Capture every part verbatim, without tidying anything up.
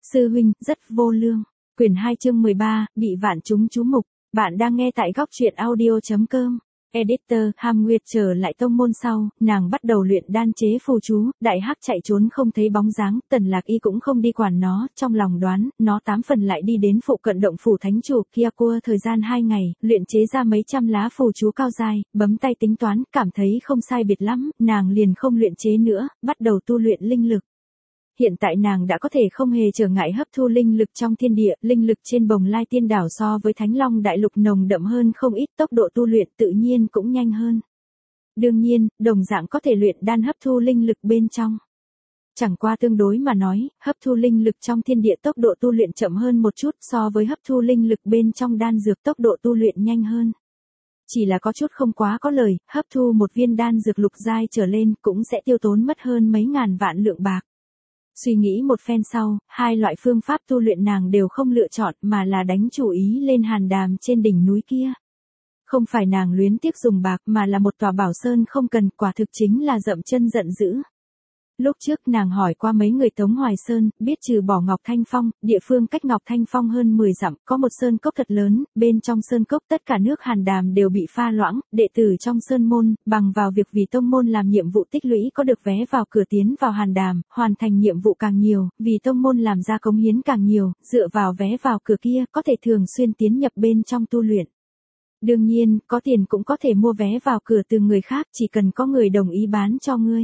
Sư huynh, rất vô lương. Quyển hai chương mười ba, bị vạn chúng chú mục. Bạn đang nghe tại góc truyện audio.com. Editor, Ham Nguyệt trở lại tông môn sau, nàng bắt đầu luyện đan chế phù chú, đại hắc chạy trốn không thấy bóng dáng, Tần Lạc Y cũng không đi quản nó, trong lòng đoán, nó tám phần lại đi đến phụ cận động phủ thánh chủ kia cua thời gian hai ngày, luyện chế ra mấy trăm lá phù chú cao dai, bấm tay tính toán, cảm thấy không sai biệt lắm, nàng liền không luyện chế nữa, bắt đầu tu luyện linh lực. Hiện tại nàng đã có thể không hề trở ngại hấp thu linh lực trong thiên địa, linh lực trên Bồng Lai Tiên Đảo so với Thánh Long Đại Lục nồng đậm hơn không ít, tốc độ tu luyện tự nhiên cũng nhanh hơn. Đương nhiên, đồng dạng có thể luyện đan hấp thu linh lực bên trong. Chẳng qua tương đối mà nói, hấp thu linh lực trong thiên địa tốc độ tu luyện chậm hơn một chút so với hấp thu linh lực bên trong đan dược tốc độ tu luyện nhanh hơn. Chỉ là có chút không quá có lời, hấp thu một viên đan dược lục giai trở lên cũng sẽ tiêu tốn mất hơn mấy ngàn vạn lượng bạc. Suy nghĩ một phen sau, hai loại phương pháp tu luyện nàng đều không lựa chọn mà là đánh chủ ý lên hàn đàm trên đỉnh núi kia. Không phải nàng luyến tiếc dùng bạc mà là một tòa bảo sơn không cần, quả thực chính là dậm chân giận dữ. Lúc trước nàng hỏi qua mấy người Tống Hoài Sơn, biết trừ bỏ Ngọc Thanh Phong, địa phương cách Ngọc Thanh Phong hơn mười dặm, có một sơn cốc thật lớn, bên trong sơn cốc tất cả nước hàn đàm đều bị pha loãng, đệ tử trong sơn môn, bằng vào việc vì tông môn làm nhiệm vụ tích lũy có được vé vào cửa tiến vào hàn đàm, hoàn thành nhiệm vụ càng nhiều, vì tông môn làm ra cống hiến càng nhiều, dựa vào vé vào cửa kia, có thể thường xuyên tiến nhập bên trong tu luyện. Đương nhiên, có tiền cũng có thể mua vé vào cửa từ người khác, chỉ cần có người đồng ý bán cho ngươi.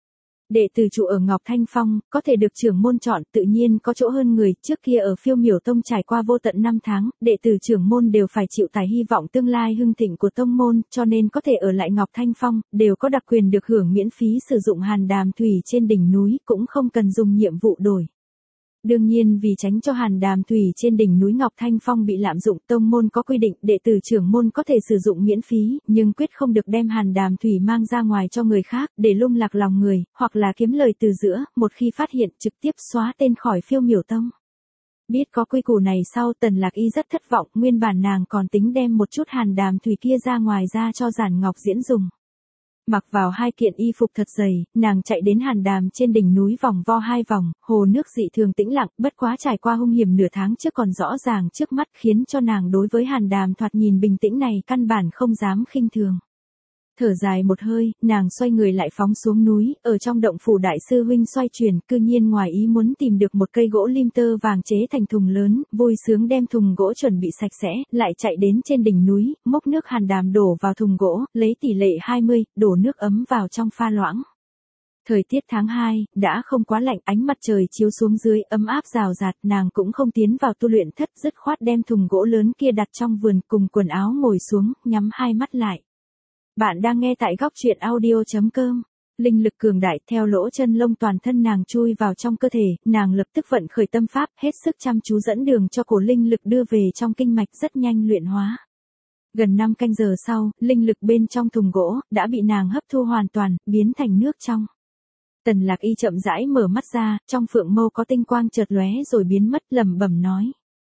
Đệ tử trụ ở Ngọc Thanh Phong, có thể được trưởng môn chọn, tự nhiên có chỗ hơn người, trước kia ở Phiêu Miểu Tông trải qua vô tận năm tháng, đệ tử trưởng môn đều phải chịu tải hy vọng tương lai hưng thịnh của tông môn, cho nên có thể ở lại Ngọc Thanh Phong, đều có đặc quyền được hưởng miễn phí sử dụng hàn đàm thủy trên đỉnh núi, cũng không cần dùng nhiệm vụ đổi. Đương nhiên vì tránh cho hàn đàm thủy trên đỉnh núi Ngọc Thanh Phong bị lạm dụng, tông môn có quy định đệ tử trưởng môn có thể sử dụng miễn phí, nhưng quyết không được đem hàn đàm thủy mang ra ngoài cho người khác, để lung lạc lòng người, hoặc là kiếm lời từ giữa, một khi phát hiện trực tiếp xóa tên khỏi Phiêu Miểu Tông. Biết có quy củ này sau, Tần Lạc Y rất thất vọng, nguyên bản nàng còn tính đem một chút hàn đàm thủy kia ra ngoài ra cho Giản Ngọc Diễn dùng. Mặc vào hai kiện y phục thật dày, nàng chạy đến hàn đàm trên đỉnh núi vòng vo hai vòng, hồ nước dị thường tĩnh lặng, bất quá trải qua hung hiểm nửa tháng trước còn rõ ràng trước mắt khiến cho nàng đối với hàn đàm thoạt nhìn bình tĩnh này căn bản không dám khinh thường. Thở dài một hơi, nàng xoay người lại phóng xuống núi, ở trong động phủ đại sư huynh xoay chuyển, cư nhiên ngoài ý muốn tìm được một cây gỗ lim tơ vàng chế thành thùng lớn, vui sướng đem thùng gỗ chuẩn bị sạch sẽ, lại chạy đến trên đỉnh núi, múc nước hàn đàm đổ vào thùng gỗ, lấy tỷ lệ hai mươi, đổ nước ấm vào trong pha loãng. Thời tiết tháng hai, đã không quá lạnh, ánh mặt trời chiếu xuống dưới, ấm áp rào rạt, nàng cũng không tiến vào tu luyện thất, dứt khoát đem thùng gỗ lớn kia đặt trong vườn, cùng quần áo ngồi xuống, nhắm hai mắt lại. Bạn đang nghe tại góc truyện audio.com. Linh lực cường đại theo lỗ chân lông toàn thân nàng chui vào trong cơ thể, nàng lập tức vận khởi tâm pháp, hết sức chăm chú dẫn đường cho cổ linh lực đưa về trong kinh mạch rất nhanh luyện hóa. Gần năm canh giờ sau, linh lực bên trong thùng gỗ, đã bị nàng hấp thu hoàn toàn, biến thành nước trong. Tần Lạc Y chậm rãi mở mắt ra, trong phượng mâu có tinh quang chợt lóe rồi biến mất, lẩm bẩm nói.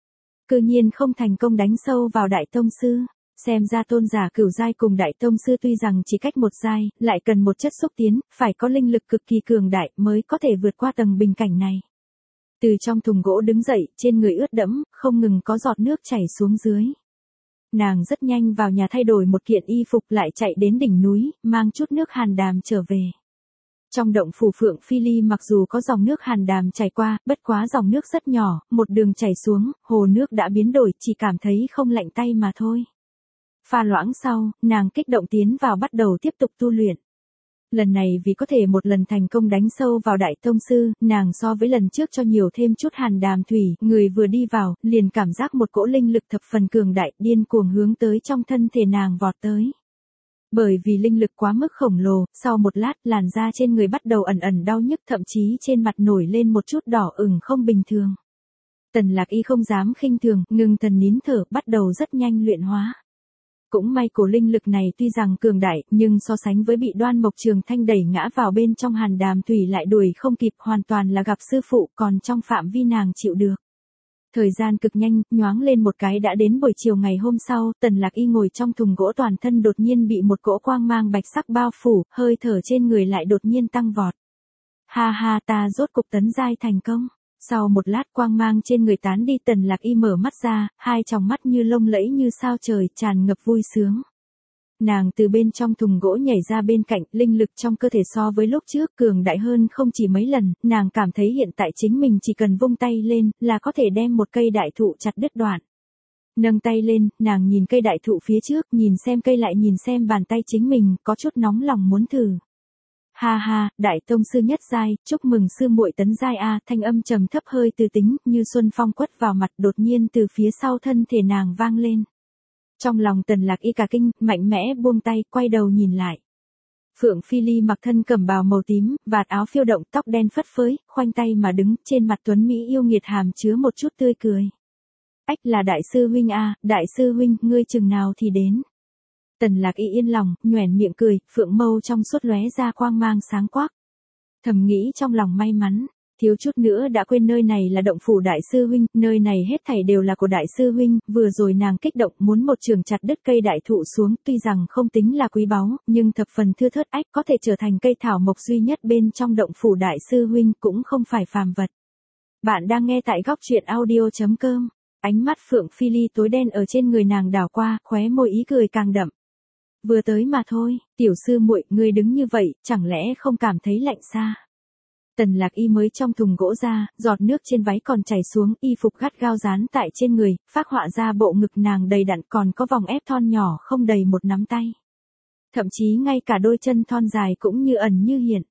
Cư nhiên không thành công đánh sâu vào đại tông sư. Xem ra tôn giả cửu giai cùng đại tông sư tuy rằng chỉ cách một giai, lại cần một chất xúc tiến, phải có linh lực cực kỳ cường đại mới có thể vượt qua tầng bình cảnh này. Từ trong thùng gỗ đứng dậy, trên người ướt đẫm, không ngừng có giọt nước chảy xuống dưới. Nàng rất nhanh vào nhà thay đổi một kiện y phục lại chạy đến đỉnh núi, mang chút nước hàn đàm trở về. Trong động phủ Phượng Phi Ly mặc dù có dòng nước hàn đàm chảy qua, bất quá dòng nước rất nhỏ, một đường chảy xuống, hồ nước đã biến đổi, chỉ cảm thấy không lạnh tay mà thôi. Pha loãng sau, nàng kích động tiến vào bắt đầu tiếp tục tu luyện. Lần này vì có thể một lần thành công đánh sâu vào đại tông sư, nàng so với lần trước cho nhiều thêm chút hàn đàm thủy, người vừa đi vào, liền cảm giác một cỗ linh lực thập phần cường đại, điên cuồng hướng tới trong thân thể nàng vọt tới. Bởi vì linh lực quá mức khổng lồ, sau một lát, làn da trên người bắt đầu ẩn ẩn đau nhức, thậm chí trên mặt nổi lên một chút đỏ ửng không bình thường. Tần Lạc Y không dám khinh thường, ngừng thần nín thở, bắt đầu rất nhanh luyện hóa. Cũng may cổ linh lực này tuy rằng cường đại, nhưng so sánh với bị Đoan Mộc Trường Thanh đẩy ngã vào bên trong hàn đàm thủy lại đuổi không kịp, hoàn toàn là gặp sư phụ, còn trong phạm vi nàng chịu được. Thời gian cực nhanh, nhoáng lên một cái đã đến buổi chiều ngày hôm sau, Tần Lạc Y ngồi trong thùng gỗ toàn thân đột nhiên bị một cỗ quang mang bạch sắc bao phủ, hơi thở trên người lại đột nhiên tăng vọt. Ha ha, ta rốt cục tấn giai thành công. Sau một lát quang mang trên người tán đi, Tần Lạc Y mở mắt ra, hai tròng mắt như lông lẫy như sao trời, tràn ngập vui sướng. Nàng từ bên trong thùng gỗ nhảy ra bên cạnh, linh lực trong cơ thể so với lúc trước cường đại hơn không chỉ mấy lần, nàng cảm thấy hiện tại chính mình chỉ cần vung tay lên, là có thể đem một cây đại thụ chặt đứt đoạn. Nâng tay lên, nàng nhìn cây đại thụ phía trước, nhìn xem cây lại nhìn xem bàn tay chính mình, có chút nóng lòng muốn thử. Ha ha, đại tông sư nhất giai, chúc mừng sư muội tấn giai a, thanh âm trầm thấp hơi từ tính, như xuân phong quất vào mặt, đột nhiên từ phía sau thân thể nàng vang lên. Trong lòng Tần Lạc Y cả kinh, mạnh mẽ buông tay, quay đầu nhìn lại. Phượng Phi Ly mặc thân cẩm bào màu tím, vạt áo phiêu động, tóc đen phất phới, khoanh tay mà đứng, trên mặt tuấn mỹ yêu nghiệt hàm chứa một chút tươi cười. Ách, là đại sư huynh a, đại sư huynh, ngươi chừng nào thì đến. Tần Lạc Y yên lòng, nhoẻn miệng cười, phượng mâu trong suốt lóe ra quang mang sáng quắc. Thầm nghĩ trong lòng may mắn, thiếu chút nữa đã quên nơi này là động phủ đại sư huynh, nơi này hết thảy đều là của đại sư huynh, vừa rồi nàng kích động muốn một trường chặt đứt cây đại thụ xuống, tuy rằng không tính là quý báu, nhưng thập phần thưa thớt ách có thể trở thành cây thảo mộc duy nhất bên trong động phủ đại sư huynh cũng không phải phàm vật. Bạn đang nghe tại góc truyện audio chấm com, ánh mắt Phượng Phi Ly tối đen ở trên người nàng đảo qua, khóe môi ý cười càng đậm. Vừa tới mà thôi, tiểu sư muội, ngươi đứng như vậy, chẳng lẽ không cảm thấy lạnh xa? Tần Lạc Y mới trong thùng gỗ ra, giọt nước trên váy còn chảy xuống, y phục gắt gao dán tại trên người, phác họa ra bộ ngực nàng đầy đặn, còn có vòng ép thon nhỏ không đầy một nắm tay. Thậm chí ngay cả đôi chân thon dài cũng như ẩn như hiện.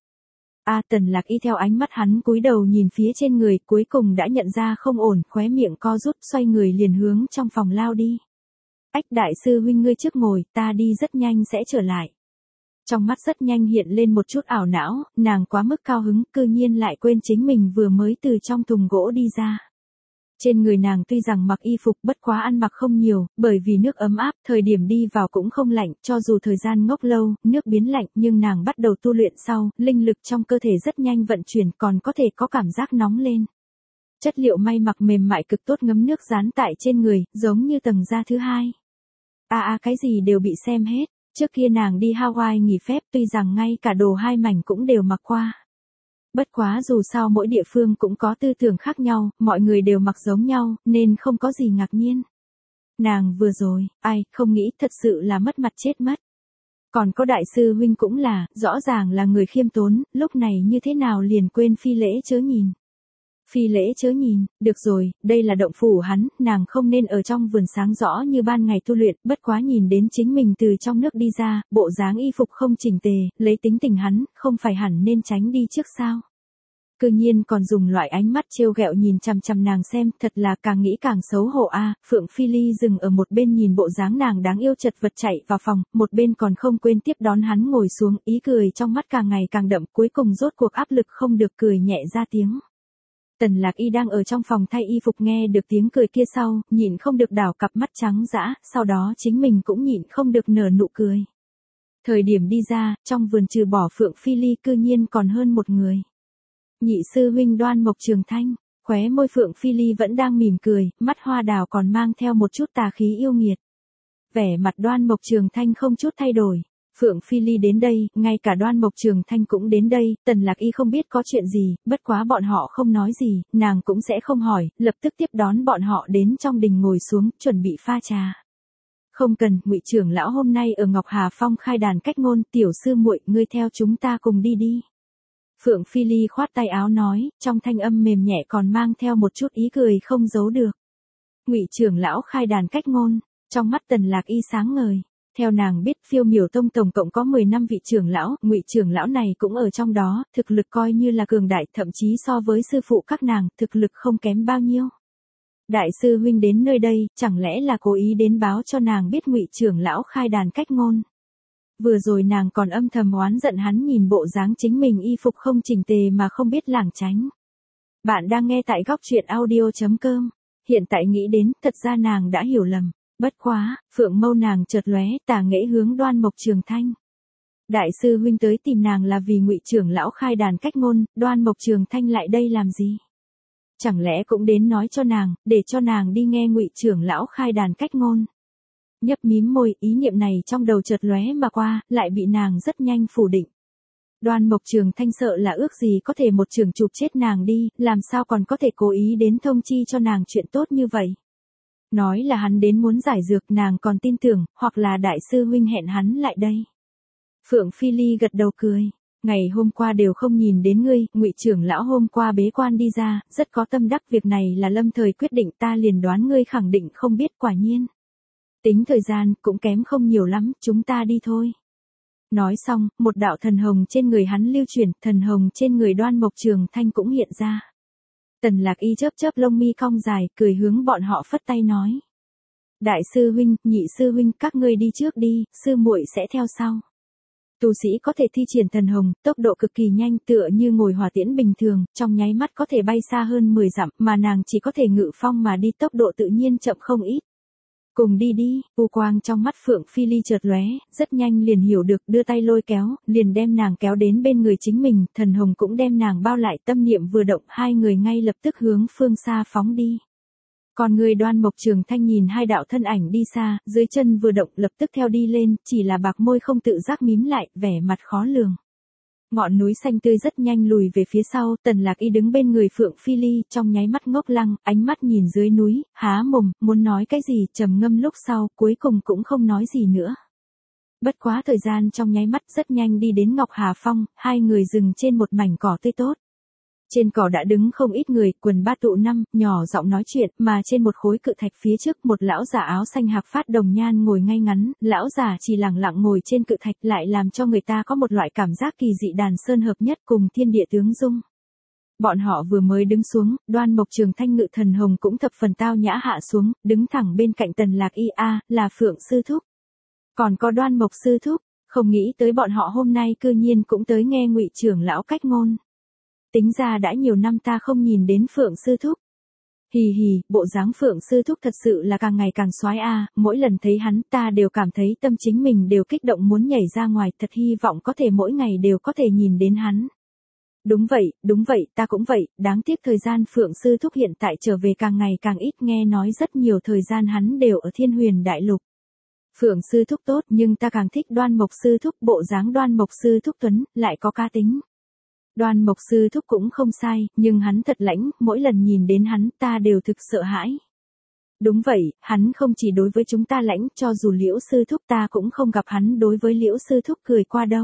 A Tần Lạc Y theo ánh mắt hắn cúi đầu nhìn phía trên người, cuối cùng đã nhận ra không ổn, khóe miệng co rút, xoay người liền hướng trong phòng lao đi. Ách, đại sư huynh ngươi trước ngồi, ta đi rất nhanh sẽ trở lại. Trong mắt rất nhanh hiện lên một chút ảo não, nàng quá mức cao hứng, cư nhiên lại quên chính mình vừa mới từ trong thùng gỗ đi ra. Trên người nàng tuy rằng mặc y phục bất quá ăn mặc không nhiều, bởi vì nước ấm áp, thời điểm đi vào cũng không lạnh, cho dù thời gian ngốc lâu, nước biến lạnh, nhưng nàng bắt đầu tu luyện sau, linh lực trong cơ thể rất nhanh vận chuyển, còn có thể có cảm giác nóng lên. Chất liệu may mặc mềm mại cực tốt, ngấm nước dán tại trên người, giống như tầng da thứ hai. A a cái gì đều bị xem hết. Trước kia nàng đi Hawaii nghỉ phép, tuy rằng ngay cả đồ hai mảnh cũng đều mặc qua. Bất quá dù sao mỗi địa phương cũng có tư tưởng khác nhau, mọi người đều mặc giống nhau, nên không có gì ngạc nhiên. Nàng vừa rồi, ai, không nghĩ, thật sự là mất mặt chết mất. Còn có đại sư huynh cũng là, rõ ràng là người khiêm tốn, lúc này như thế nào liền quên phi lễ chớ nhìn. Phi lễ chớ nhìn, được rồi, đây là động phủ hắn, nàng không nên ở trong vườn sáng rõ như ban ngày tu luyện, bất quá nhìn đến chính mình từ trong nước đi ra, bộ dáng y phục không chỉnh tề, lấy tính tình hắn, không phải hẳn nên tránh đi trước sao. Cư nhiên còn dùng loại ánh mắt trêu ghẹo nhìn chằm chằm nàng xem, thật là càng nghĩ càng xấu hổ a. Phượng Phi Ly dừng ở một bên nhìn bộ dáng nàng đáng yêu chật vật chạy vào phòng, một bên còn không quên tiếp đón hắn ngồi xuống, ý cười trong mắt càng ngày càng đậm, cuối cùng rốt cuộc áp lực không được cười nhẹ ra tiếng. Tần Lạc Y đang ở trong phòng thay y phục nghe được tiếng cười kia sau, nhịn không được đảo cặp mắt trắng dã, sau đó chính mình cũng nhịn không được nở nụ cười. Thời điểm đi ra, trong vườn trừ bỏ Phượng Phi Ly cư nhiên còn hơn một người. Nhị sư huynh Đoan Mộc Trường Thanh, khóe môi Phượng Phi Ly vẫn đang mỉm cười, mắt hoa đào còn mang theo một chút tà khí yêu nghiệt. Vẻ mặt Đoan Mộc Trường Thanh không chút thay đổi. Phượng Phi Ly đến đây, ngay cả Đoan Mộc Trường Thanh cũng đến đây, Tần Lạc Y không biết có chuyện gì, bất quá bọn họ không nói gì, nàng cũng sẽ không hỏi, lập tức tiếp đón bọn họ đến trong đình ngồi xuống, chuẩn bị pha trà. Không cần, Ngụy trưởng lão hôm nay ở Ngọc Hà Phong khai đàn cách ngôn, tiểu sư muội, ngươi theo chúng ta cùng đi đi. Phượng Phi Ly khoát tay áo nói, trong thanh âm mềm nhẹ còn mang theo một chút ý cười không giấu được. Ngụy trưởng lão khai đàn cách ngôn, trong mắt Tần Lạc Y sáng ngời. Theo nàng biết, Phiêu Miểu Tông tổng cộng có mười năm vị trưởng lão, Ngụy trưởng lão này cũng ở trong đó, thực lực coi như là cường đại, thậm chí so với sư phụ các nàng, thực lực không kém bao nhiêu. Đại sư huynh đến nơi đây, chẳng lẽ là cố ý đến báo cho nàng biết Ngụy trưởng lão khai đàn cách ngôn. Vừa rồi nàng còn âm thầm oán giận hắn nhìn bộ dáng chính mình y phục không chỉnh tề mà không biết lảng tránh. Bạn đang nghe tại góc truyện audio chấm com, hiện tại nghĩ đến, thật ra nàng đã hiểu lầm. Bất quá, phượng mâu nàng chợt lóe, tà nghễ hướng Đoan Mộc Trường Thanh. Đại sư huynh tới tìm nàng là vì Ngụy trưởng lão khai đàn cách ngôn, Đoan Mộc Trường Thanh lại đây làm gì? Chẳng lẽ cũng đến nói cho nàng, để cho nàng đi nghe Ngụy trưởng lão khai đàn cách ngôn. Nhấp mím môi, ý niệm này trong đầu chợt lóe mà qua, lại bị nàng rất nhanh phủ định. Đoan Mộc Trường Thanh sợ là ước gì có thể một trường chụp chết nàng đi, làm sao còn có thể cố ý đến thông chi cho nàng chuyện tốt như vậy. Nói là hắn đến muốn giải dược, nàng còn tin tưởng, hoặc là đại sư huynh hẹn hắn lại đây. Phượng Phi Ly gật đầu cười. Ngày hôm qua đều không nhìn đến ngươi, Ngụy trưởng lão hôm qua bế quan đi ra, rất có tâm đắc, việc này là lâm thời quyết định, ta liền đoán ngươi khẳng định không biết, quả nhiên. Tính thời gian, cũng kém không nhiều lắm, chúng ta đi thôi. Nói xong, một đạo thần hồng trên người hắn lưu chuyển, thần hồng trên người Đoan Mộc Trường Thanh cũng hiện ra. Tần Lạc Y chớp chớp lông mi cong dài, cười hướng bọn họ phất tay nói. Đại sư huynh, nhị sư huynh, các ngươi đi trước đi, sư muội sẽ theo sau. Tu sĩ có thể thi triển thần hồng, tốc độ cực kỳ nhanh, tựa như ngồi hỏa tiễn bình thường, trong nháy mắt có thể bay xa hơn mười dặm, mà nàng chỉ có thể ngự phong mà đi, tốc độ tự nhiên chậm không ít. Cùng đi đi, u quang trong mắt Phượng Phi Ly chợt lóe, rất nhanh liền hiểu được, đưa tay lôi kéo, liền đem nàng kéo đến bên người chính mình, thần hồng cũng đem nàng bao lại, tâm niệm vừa động, hai người ngay lập tức hướng phương xa phóng đi. Còn người Đoan Mộc Trường Thanh nhìn hai đạo thân ảnh đi xa, dưới chân vừa động lập tức theo đi lên, chỉ là bạc môi không tự giác mím lại, vẻ mặt khó lường. Ngọn núi xanh tươi rất nhanh lùi về phía sau, Tần Lạc Y đứng bên người Phượng Phi Ly, trong nháy mắt ngốc lăng, ánh mắt nhìn dưới núi, há mồm, muốn nói cái gì, trầm ngâm lúc sau, cuối cùng cũng không nói gì nữa. Bất quá thời gian trong nháy mắt rất nhanh đi đến Ngọc Hà Phong, hai người dừng trên một mảnh cỏ tươi tốt. Trên cỏ đã đứng không ít người, quần ba tụ năm, nhỏ giọng nói chuyện, mà trên một khối cự thạch phía trước một lão giả áo xanh hạc phát đồng nhan ngồi ngay ngắn, lão giả chỉ lặng lặng ngồi trên cự thạch lại làm cho người ta có một loại cảm giác kỳ dị, đàn sơn hợp nhất cùng thiên địa tướng dung. Bọn họ vừa mới đứng xuống, Đoan Mộc Trường Thanh ngự thần hồng cũng thập phần tao nhã hạ xuống, đứng thẳng bên cạnh Tần Lạc Y, a, là Phượng sư thúc. Còn có Đoan Mộc sư thúc, không nghĩ tới bọn họ hôm nay cư nhiên cũng tới nghe Ngụy trưởng lão cách ngôn. Tính ra đã nhiều năm ta không nhìn đến Phượng sư thúc. Hì hì, bộ dáng Phượng sư thúc thật sự là càng ngày càng soái a, mỗi lần thấy hắn ta đều cảm thấy tâm chính mình đều kích động muốn nhảy ra ngoài, thật hy vọng có thể mỗi ngày đều có thể nhìn đến hắn. Đúng vậy, đúng vậy, ta cũng vậy, đáng tiếc thời gian Phượng sư thúc hiện tại trở về càng ngày càng ít, nghe nói rất nhiều thời gian hắn đều ở Thiên Huyền Đại Lục. Phượng sư thúc tốt, nhưng ta càng thích Đoan Mộc sư thúc, bộ dáng Đoan Mộc sư thúc tuấn, lại có cá tính. Đoan Mộc sư thúc cũng không sai, nhưng hắn thật lãnh, mỗi lần nhìn đến hắn ta đều thực sợ hãi. Đúng vậy, hắn không chỉ đối với chúng ta lãnh, cho dù Liễu sư thúc ta cũng không gặp hắn đối với Liễu sư thúc cười qua đâu.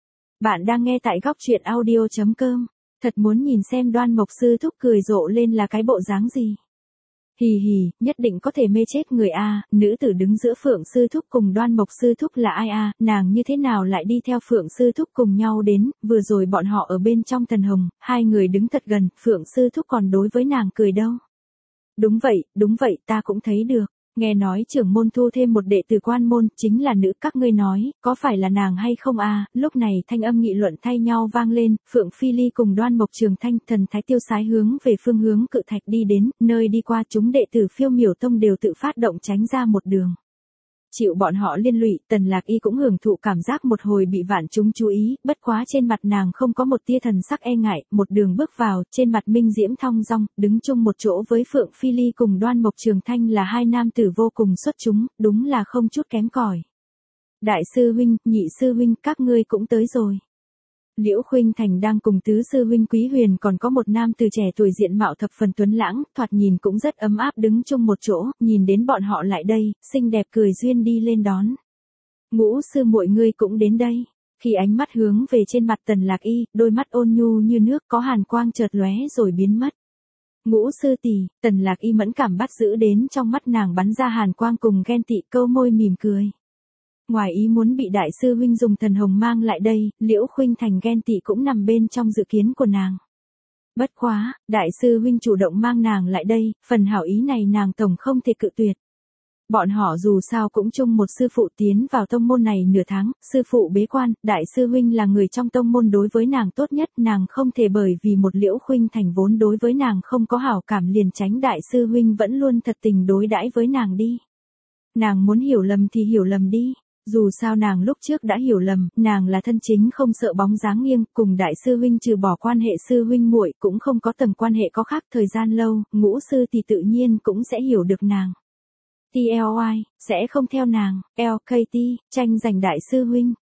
Bạn đang nghe tại góc truyện audio chấm com, thật muốn nhìn xem Đoan Mộc sư thúc cười rộ lên là cái bộ dáng gì. Hì hì, nhất định có thể mê chết người a, nữ tử đứng giữa Phượng sư thúc cùng Đoan Mộc sư thúc là ai a, nàng như thế nào lại đi theo Phượng sư thúc cùng nhau đến, vừa rồi bọn họ ở bên trong thần hồng, hai người đứng thật gần, Phượng sư thúc còn đối với nàng cười đâu. Đúng vậy, đúng vậy, ta cũng thấy được. Nghe nói trưởng môn thu thêm một đệ tử quan môn, chính là nữ, các ngươi nói, có phải là nàng hay không a? Lúc này thanh âm nghị luận thay nhau vang lên, Phượng Phi Ly cùng Đoan Mộc Trường Thanh, thần thái tiêu sái hướng về phương hướng cự thạch đi đến, nơi đi qua chúng đệ tử Phiêu Miểu Tông đều tự phát động tránh ra một đường. Chịu bọn họ liên lụy, Tần Lạc Y cũng hưởng thụ cảm giác một hồi bị vạn chúng chú ý, bất quá trên mặt nàng không có một tia thần sắc e ngại, một đường bước vào, trên mặt minh diễm thong dong, đứng chung một chỗ với Phượng Phi Ly cùng Đoan Mộc Trường Thanh là hai nam tử vô cùng xuất chúng, đúng là không chút kém cỏi. Đại sư huynh, nhị sư huynh, các ngươi cũng tới rồi. Liễu Khuynh Thành đang cùng tứ sư huynh Quý Huyền còn có một nam từ trẻ tuổi diện mạo thập phần tuấn lãng, thoạt nhìn cũng rất ấm áp đứng chung một chỗ, nhìn đến bọn họ lại đây, xinh đẹp cười duyên đi lên đón. Ngũ sư muội ngươi cũng đến đây. Khi ánh mắt hướng về trên mặt Tần Lạc Y, đôi mắt ôn nhu như nước có hàn quang chợt lóe rồi biến mất. Ngũ sư tỷ, Tần Lạc Y mẫn cảm bắt giữ đến trong mắt nàng bắn ra hàn quang cùng ghen tị, câu môi mỉm cười. Ngoài ý muốn bị đại sư huynh dùng thần hồng mang lại đây, Liễu Khuynh Thành ghen tị cũng nằm bên trong dự kiến của nàng. Bất quá, đại sư huynh chủ động mang nàng lại đây, phần hảo ý này nàng tổng không thể cự tuyệt. Bọn họ dù sao cũng chung một sư phụ tiến vào tông môn này nửa tháng, sư phụ bế quan, đại sư huynh là người trong tông môn đối với nàng tốt nhất, nàng không thể bởi vì một Liễu Khuynh Thành vốn đối với nàng không có hảo cảm liền tránh đại sư huynh vẫn luôn thật tình đối đãi với nàng đi. Nàng muốn hiểu lầm thì hiểu lầm đi. Dù sao nàng lúc trước đã hiểu lầm, nàng là thân chính không sợ bóng dáng nghiêng, cùng đại sư huynh trừ bỏ quan hệ sư huynh muội cũng không có tầng quan hệ có khác, thời gian lâu, ngũ sư thì tự nhiên cũng sẽ hiểu được nàng. tê lờ i, sẽ không theo nàng, lờ ca tê, tranh giành đại sư huynh.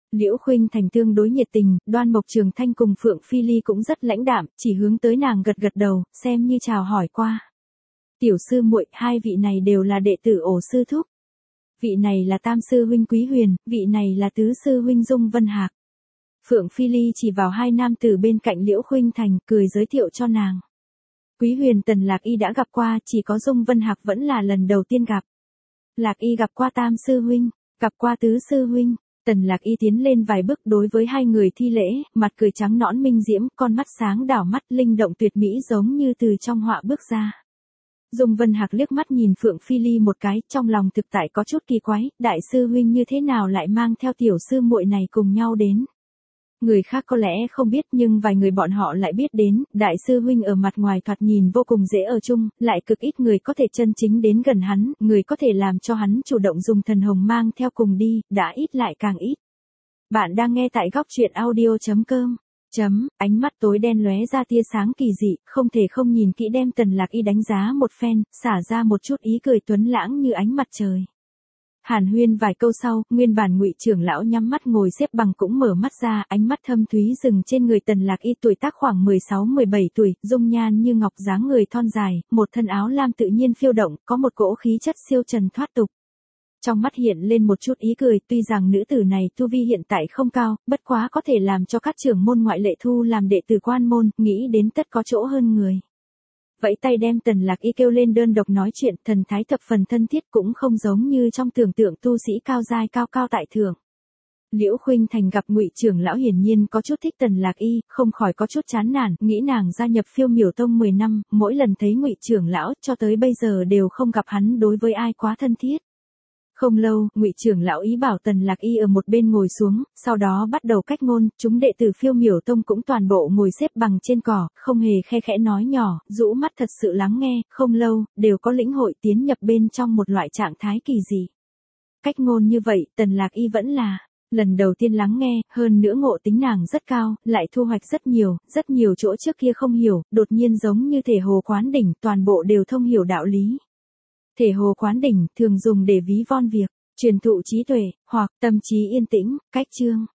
Liễu Khuynh Thành tương đối nhiệt tình, Đoan Mộc Trường Thanh cùng Phượng Phi Ly cũng rất lãnh đạm, chỉ hướng tới nàng gật gật đầu, xem như chào hỏi qua. Tiểu sư muội, hai vị này đều là đệ tử Ổ sư thúc. Vị này là tam sư huynh Quý Huyền, vị này là tứ sư huynh Dung Vân Hạc. Phượng Phi Ly chỉ vào hai nam tử bên cạnh Liễu Khuynh Thành, cười giới thiệu cho nàng. Quý Huyền Tần Lạc Y đã gặp qua, chỉ có Dung Vân Hạc vẫn là lần đầu tiên gặp. Lạc Y gặp qua tam sư huynh, gặp qua tứ sư huynh. Tần Lạc Y tiến lên vài bước đối với hai người thi lễ, mặt cười trắng nõn minh diễm, con mắt sáng đảo mắt linh động tuyệt mỹ giống như từ trong họa bước ra. Dung Vân Hạc liếc mắt nhìn Phượng Phi Ly một cái, trong lòng thực tại có chút kỳ quái, đại sư huynh như thế nào lại mang theo tiểu sư muội này cùng nhau đến. Người khác có lẽ không biết nhưng vài người bọn họ lại biết đến, đại sư huynh ở mặt ngoài thoạt nhìn vô cùng dễ ở chung, lại cực ít người có thể chân chính đến gần hắn, người có thể làm cho hắn chủ động dùng thần hồng mang theo cùng đi, đã ít lại càng ít. Bạn đang nghe tại góc truyện audio chấm com. Chấm, ánh mắt tối đen lóe ra tia sáng kỳ dị, không thể không nhìn kỹ đem Tần Lạc Y đánh giá một phen, xả ra một chút ý cười tuấn lãng như ánh mặt trời. Hàn huyên vài câu sau, nguyên bản Ngụy trưởng lão nhắm mắt ngồi xếp bằng cũng mở mắt ra, ánh mắt thâm thúy dừng trên người Tần Lạc Y tuổi tác khoảng mười sáu mười bảy tuổi, dung nhan như ngọc dáng người thon dài, một thân áo lam tự nhiên phiêu động, có một cỗ khí chất siêu trần thoát tục. Trong mắt hiện lên một chút ý cười, tuy rằng nữ tử này tu vi hiện tại không cao, bất quá có thể làm cho các trưởng môn ngoại lệ thu làm đệ tử quan môn, nghĩ đến tất có chỗ hơn người. Vẫy tay đem Tần Lạc Y kêu lên đơn độc nói chuyện, thần thái thập phần thân thiết cũng không giống như trong tưởng tượng tu sĩ cao giai cao cao tại thượng. Liễu Khuynh Thành gặp Ngụy trưởng lão hiển nhiên có chút thích Tần Lạc Y, không khỏi có chút chán nản, nghĩ nàng gia nhập Phiêu Miểu Tông mười năm, mỗi lần thấy Ngụy trưởng lão cho tới bây giờ đều không gặp hắn đối với ai quá thân thiết. Không lâu, Ngụy trưởng lão ý bảo Tần Lạc Y ở một bên ngồi xuống, sau đó bắt đầu cách ngôn, chúng đệ tử Phiêu Miểu Tông cũng toàn bộ ngồi xếp bằng trên cỏ, không hề khe khẽ nói nhỏ, rũ mắt thật sự lắng nghe, không lâu, đều có lĩnh hội tiến nhập bên trong một loại trạng thái kỳ dị. Cách ngôn như vậy, Tần Lạc Y vẫn là lần đầu tiên lắng nghe, hơn nữa ngộ tính nàng rất cao, lại thu hoạch rất nhiều, rất nhiều chỗ trước kia không hiểu, đột nhiên giống như thể hồ quán đỉnh, toàn bộ đều thông hiểu đạo lý. Thể hồ quán đỉnh thường dùng để ví von việc, truyền thụ trí tuệ, hoặc tâm trí yên tĩnh, cách chương.